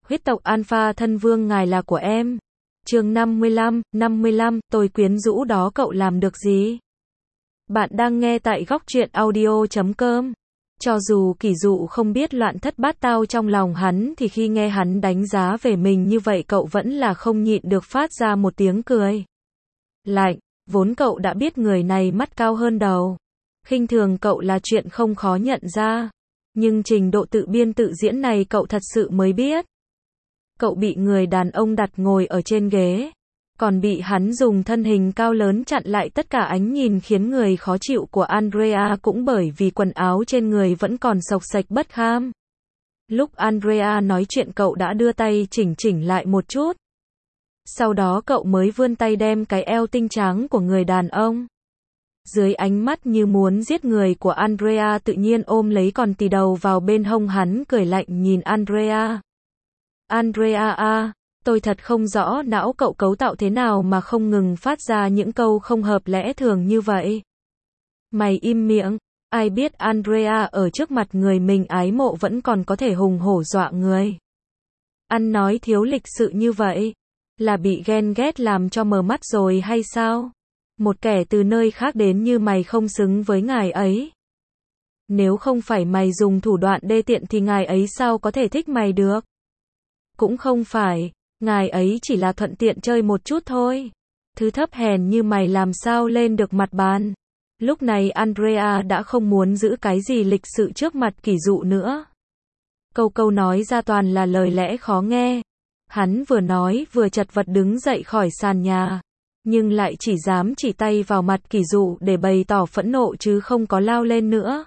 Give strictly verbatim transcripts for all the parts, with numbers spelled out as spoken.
Huyết tộc Alpha thân vương ngài là của em. Chương năm mươi lăm, năm mươi lăm, tôi quyến rũ đó cậu làm được gì? Bạn đang nghe tại góc truyện audio chấm com. Cho dù Kỷ Dụ không biết loạn thất bát tao trong lòng hắn thì khi nghe hắn đánh giá về mình như vậy cậu vẫn là không nhịn được phát ra một tiếng cười lạnh. Vốn cậu đã biết người này mắt cao hơn đầu. Khinh thường cậu là chuyện không khó nhận ra. Nhưng trình độ tự biên tự diễn này cậu thật sự mới biết. Cậu bị người đàn ông đặt ngồi ở trên ghế. Còn bị hắn dùng thân hình cao lớn chặn lại tất cả ánh nhìn khiến người khó chịu của Andrea cũng bởi vì quần áo trên người vẫn còn xộc xệch bất kham. Lúc Andrea nói chuyện cậu đã đưa tay chỉnh chỉnh lại một chút. Sau đó cậu mới vươn tay đem cái eo tinh trắng của người đàn ông. Dưới ánh mắt như muốn giết người của Andrea tự nhiên ôm lấy còn tì đầu vào bên hông hắn cười lạnh nhìn Andrea. Andrea à, tôi thật không rõ não cậu cấu tạo thế nào mà không ngừng phát ra những câu không hợp lẽ thường như vậy. Mày im miệng, ai biết Andrea ở trước mặt người mình ái mộ vẫn còn có thể hùng hổ dọa người. Ăn nói thiếu lịch sự như vậy, là bị ghen ghét làm cho mờ mắt rồi hay sao? Một kẻ từ nơi khác đến như mày không xứng với ngài ấy. Nếu không phải mày dùng thủ đoạn đê tiện thì ngài ấy sao có thể thích mày được? Cũng không phải, ngài ấy chỉ là thuận tiện chơi một chút thôi. Thứ thấp hèn như mày làm sao lên được mặt bàn. Lúc này Andrea đã không muốn giữ cái gì lịch sự trước mặt Kỷ Dụ nữa. Câu câu nói ra toàn là lời lẽ khó nghe. Hắn vừa nói vừa chật vật đứng dậy khỏi sàn nhà. Nhưng lại chỉ dám chỉ tay vào mặt Kỷ Dụ để bày tỏ phẫn nộ chứ không có lao lên nữa.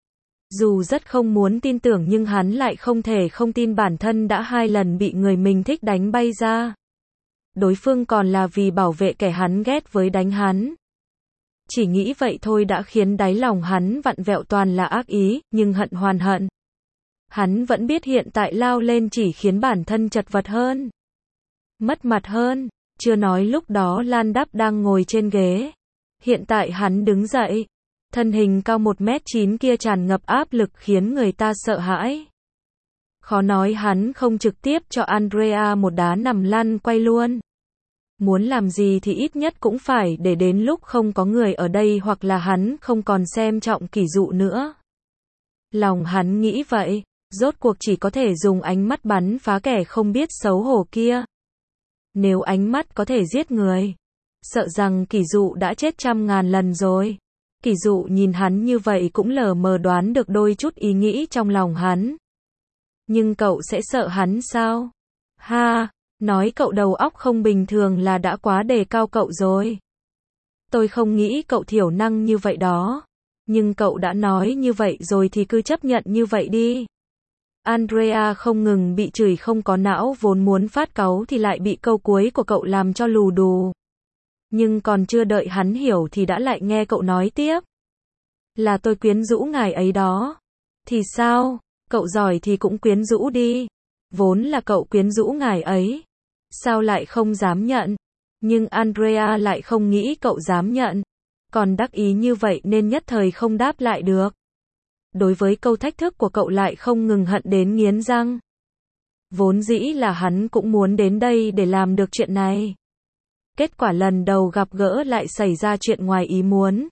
Dù rất không muốn tin tưởng nhưng hắn lại không thể không tin bản thân đã hai lần bị người mình thích đánh bay ra. Đối phương còn là vì bảo vệ kẻ hắn ghét với đánh hắn. Chỉ nghĩ vậy thôi đã khiến đáy lòng hắn vặn vẹo toàn là ác ý, nhưng hận hoàn hận. Hắn vẫn biết hiện tại lao lên chỉ khiến bản thân chật vật hơn. Mất mặt hơn, chưa nói lúc đó Lan Đắp đang ngồi trên ghế. Hiện tại hắn đứng dậy. Thân hình cao một mét chín kia tràn ngập áp lực khiến người ta sợ hãi. Khó nói hắn không trực tiếp cho Andrea một đá nằm lăn quay luôn. Muốn làm gì thì ít nhất cũng phải để đến lúc không có người ở đây hoặc là hắn không còn xem trọng Kỷ Dụ nữa. Lòng hắn nghĩ vậy, rốt cuộc chỉ có thể dùng ánh mắt bắn phá kẻ không biết xấu hổ kia. Nếu ánh mắt có thể giết người, sợ rằng Kỷ Dụ đã chết trăm ngàn lần rồi. Kỷ Dụ nhìn hắn như vậy cũng lờ mờ đoán được đôi chút ý nghĩ trong lòng hắn. Nhưng cậu sẽ sợ hắn sao? Ha, nói cậu đầu óc không bình thường là đã quá đề cao cậu rồi. Tôi không nghĩ cậu thiểu năng như vậy đó. Nhưng cậu đã nói như vậy rồi thì cứ chấp nhận như vậy đi. Andrea không ngừng bị chửi không có não vốn muốn phát cáu thì lại bị câu cuối của cậu làm cho lù đù. Nhưng còn chưa đợi hắn hiểu thì đã lại nghe cậu nói tiếp. Là tôi quyến rũ ngài ấy đó. Thì sao, cậu giỏi thì cũng quyến rũ đi. Vốn là cậu quyến rũ ngài ấy. Sao lại không dám nhận? Nhưng Andrea lại không nghĩ cậu dám nhận. Còn đắc ý như vậy nên nhất thời không đáp lại được. Đối với câu thách thức của cậu lại không ngừng hận đến nghiến răng. Vốn dĩ là hắn cũng muốn đến đây để làm được chuyện này. Kết quả lần đầu gặp gỡ lại xảy ra chuyện ngoài ý muốn.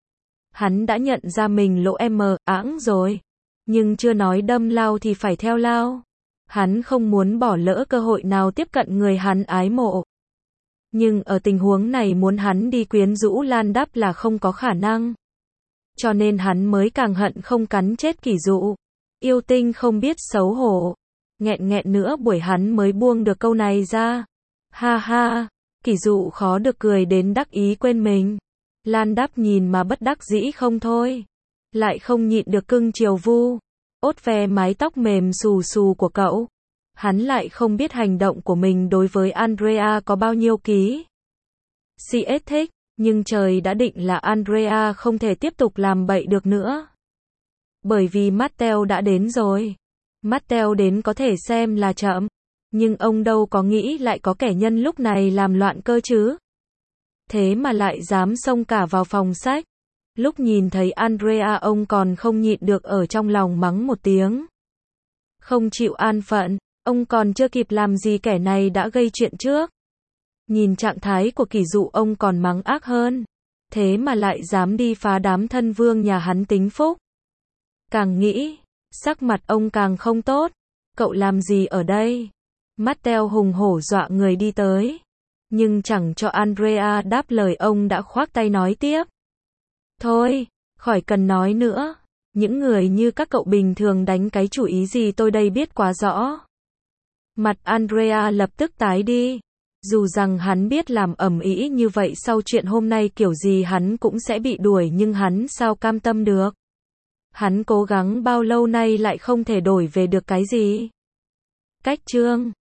Hắn đã nhận ra mình lỗ em áng rồi. Nhưng chưa nói đâm lao thì phải theo lao. Hắn không muốn bỏ lỡ cơ hội nào tiếp cận người hắn ái mộ. Nhưng ở tình huống này muốn hắn đi quyến rũ Lan Đắp là không có khả năng. Cho nên hắn mới càng hận không cắn chết Kỷ Dụ. Yêu tinh không biết xấu hổ. Nghẹn nghẹn nữa buổi hắn mới buông được câu này ra. Ha ha. Kỷ Dụ khó được cười đến đắc ý quên mình. Lan Đắp nhìn mà bất đắc dĩ không thôi. Lại không nhịn được cưng chiều vu. Ốt ve mái tóc mềm xù xù của cậu. Hắn lại không biết hành động của mình đối với Andrea có bao nhiêu ký. xê ét thích, nhưng trời đã định là Andrea không thể tiếp tục làm bậy được nữa. Bởi vì Matteo đã đến rồi. Matteo đến có thể xem là chậm. Nhưng ông đâu có nghĩ lại có kẻ nhân lúc này làm loạn cơ chứ. Thế mà lại dám xông cả vào phòng sách. Lúc nhìn thấy Andrea ông còn không nhịn được ở trong lòng mắng một tiếng. Không chịu an phận, Ông còn chưa kịp làm gì kẻ này đã gây chuyện trước. Nhìn trạng thái của Kỷ Dụ ông còn mắng ác hơn. Thế mà lại dám đi phá đám thân vương nhà hắn tính phúc. Càng nghĩ, sắc mặt ông càng không tốt. Cậu làm gì ở đây? Matteo hùng hổ dọa người đi tới. Nhưng chẳng cho Andrea đáp lời, ông đã khoác tay nói tiếp. Thôi, khỏi cần nói nữa. Những người như các cậu bình thường đánh cái chủ ý gì tôi đây biết quá rõ. Mặt Andrea lập tức tái đi. Dù rằng hắn biết làm ầm ĩ như vậy sau chuyện hôm nay kiểu gì hắn cũng sẽ bị đuổi, nhưng hắn sao cam tâm được. Hắn cố gắng bao lâu nay lại không thể đổi về được cái gì. Cách chương